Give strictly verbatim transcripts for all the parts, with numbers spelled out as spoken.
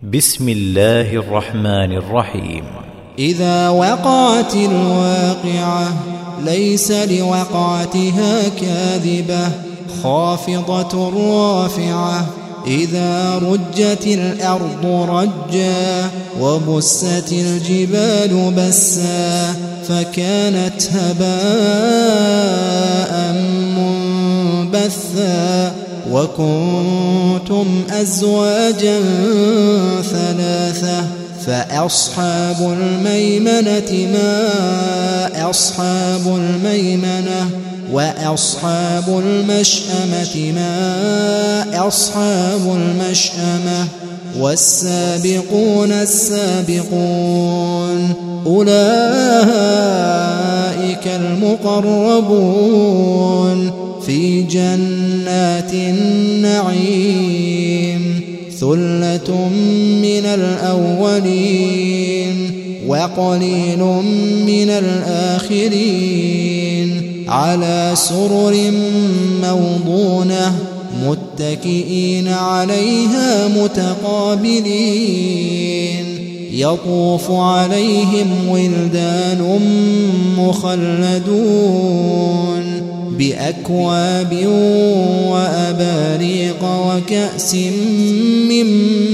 بسم الله الرحمن الرحيم. إذا وقعت الواقعة ليس لوقعتها كاذبة خافضة رافعة. إذا رجت الأرض رجا وبست الجبال بسا فكانت هباء منبثا وكنتم أزواجا ثلاثة فأصحاب الميمنة ما أصحاب الميمنة وأصحاب المشأمة ما أصحاب المشأمة والسابقون السابقون أولئك المقربون في جنات النعيم ثلة من الأولين وقليل من الآخرين على سرر موضونة متكئين عليها متقابلين يطوف عليهم ولدان مخلدون بأكواب وأباريق وكأس من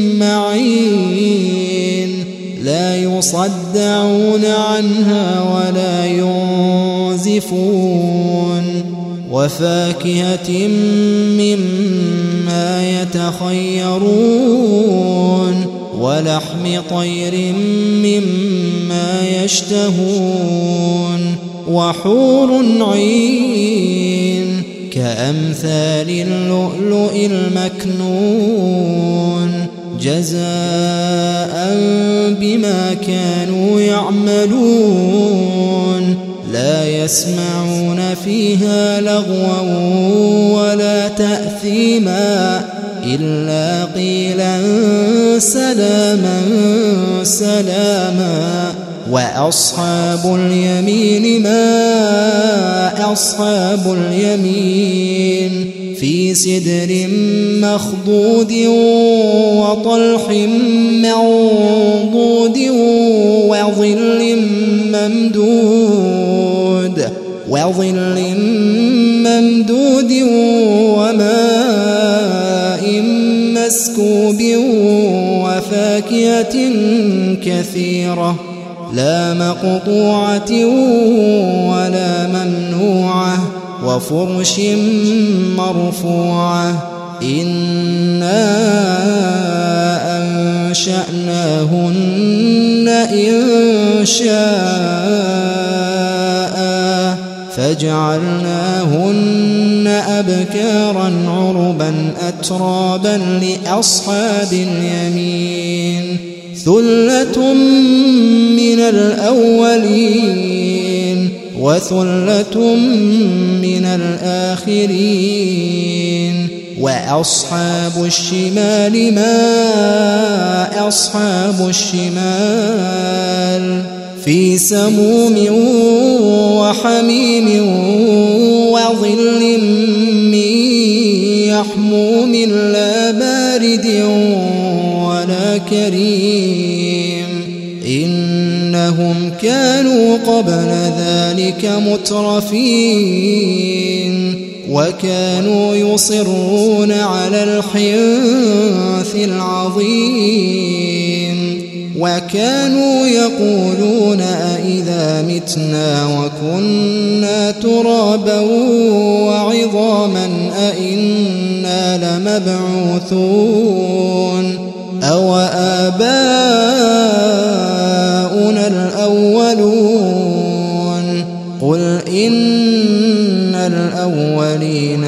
معين لا يصدعون عنها ولا ينزفون وفاكهة مما يتخيرون ولحم طير مما يشتهون وحور عين كأمثال اللؤلؤ المكنون جزاء بما كانوا يعملون لا يسمعون فيها لغوا ولا تأثيما إلا قيلا سلاما سلاما وأصحاب اليمين ما أصحاب اليمين في سدر مخضود وطلح منضود وظل ممدود وظل ممدود وماء مسكوب وفاكهة كثيرة لا مقطوعة ولا ممنوعة وفرش مرفوعة إنا أنشأناهن إنشاء فجعلناهن أبكارا عربا أترابا لأصحاب اليمين ثلة من الأولين وثلة من الآخرين وأصحاب الشمال ما أصحاب الشمال في سموم وحميم وظل من يحموم لا بارد ولا كريم إنهم كانوا قبل ذلك مترفين وكانوا يصرون على الحنث العظيم وكانوا يقولون أئذا متنا وكنا ترابا وعظاما أئنا لمبعوثون أو آباؤنا الأولون قل إن الأولين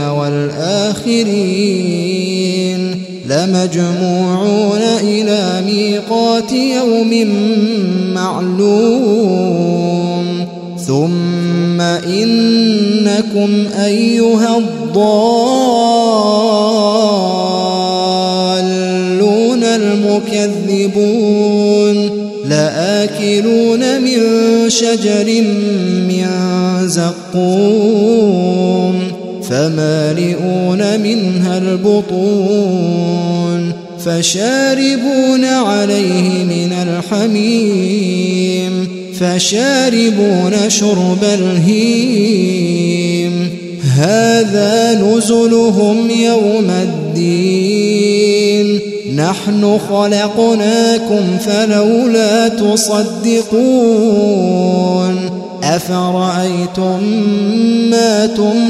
والآخرين لمجموعون إلى ميقات يوم معلوم ثم إنكم أيها الضالون المكذبون لآكلون من شجر من زقوم فمالئون منها البطون فشاربون عليه من الحميم فشاربون شرب الهيم هذا نزلهم يوم الدين نحن خلقناكم فلولا تصدقون أفرأيتم ما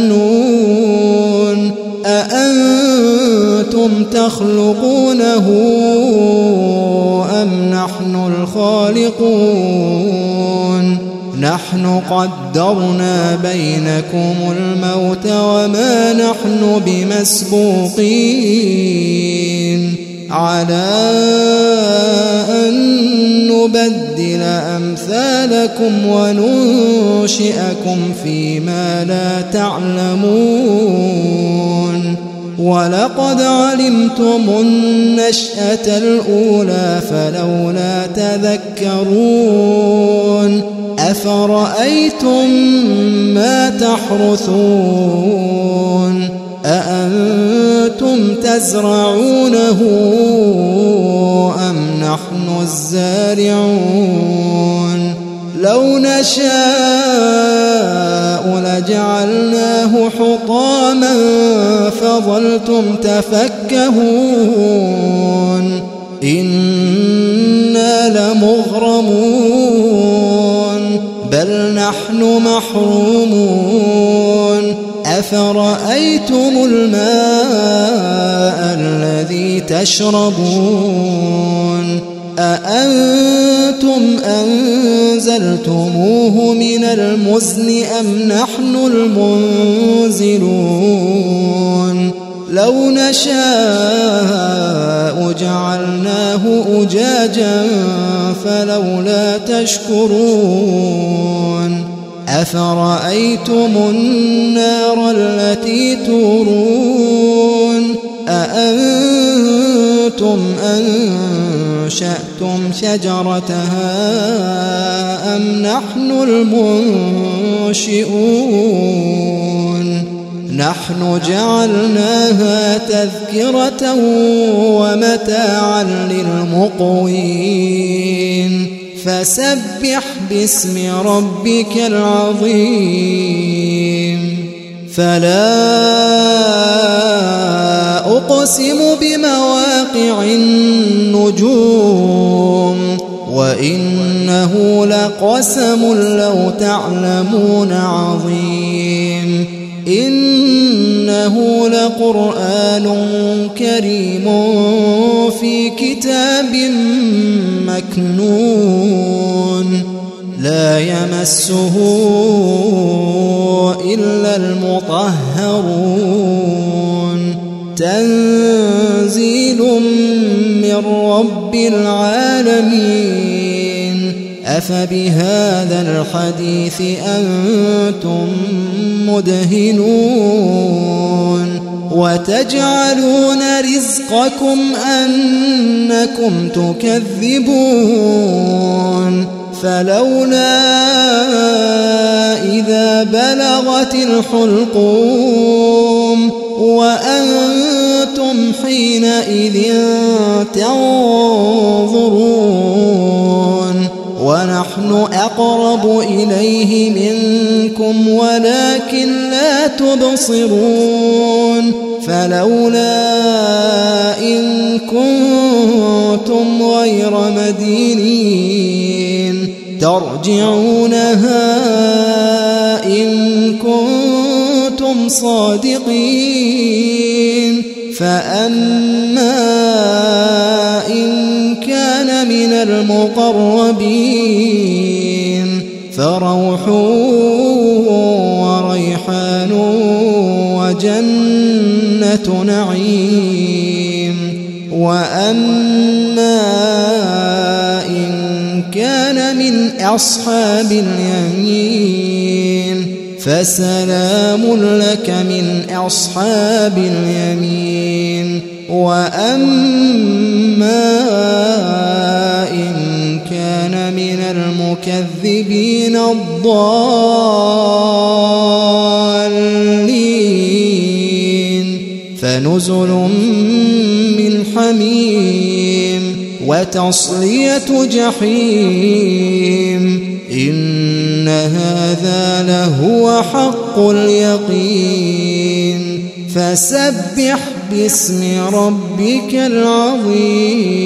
تمنون أأنتم تخلقونه أم نحن الخالقون نحن قدرنا بينكم الموت وما نحن بمسبوقين على أن نبدل أمثالكم وننشئكم فيما لا تعلمون ولقد علمتم النشأة الأولى فلولا تذكرون أفرأيتم ما تحرثون أأنتم تزرعونه أم نحن الزارعون لو نشاء لجعلناه حطاما فظلتم تفكهون إنا لمغرمون بل نحن محرومون أفرأيتم الماء الذي تشربون أأنتم أنزلتموه من المزن أم نحن المنزلون لو نشاء جعلناه أجاجا فلولا تشكرون أفرأيتم النار التي تورون أأنتم أنشأتم شجرتها أم نحن المنشئون نحن جعلناها تذكرة ومتاعا للمقوين فسبح باسم ربك العظيم فلا أقسم بمواقع النجوم وإنه لقسم لو تعلمون عظيم إنه لقرآن كريم في كتاب مكنون لا يمسه إلا المطهرون تنزيل من رب العالمين أفبهذا الحديث أنتم مدهنون وتجعلون رزقكم أنكم تكذبون فلولا إذا بلغت الحلقوم وأنتم حينئذ تنظرون ونحن أقرب إليه منكم ولكن لا تبصرون فلولا إن كنتم غير مدينين ترجعونها إن كنتم صادقين فأما إن كان من المقربين فروح وريحان وجنة نعيم وأما إن كان من أصحاب اليمين فسلام لك من أصحاب اليمين وأما إن كان من المكذبين الضالين فنزل من حميم وتصلية جحيم إن هذا لهو حق اليقين فسبح باسم ربك العظيم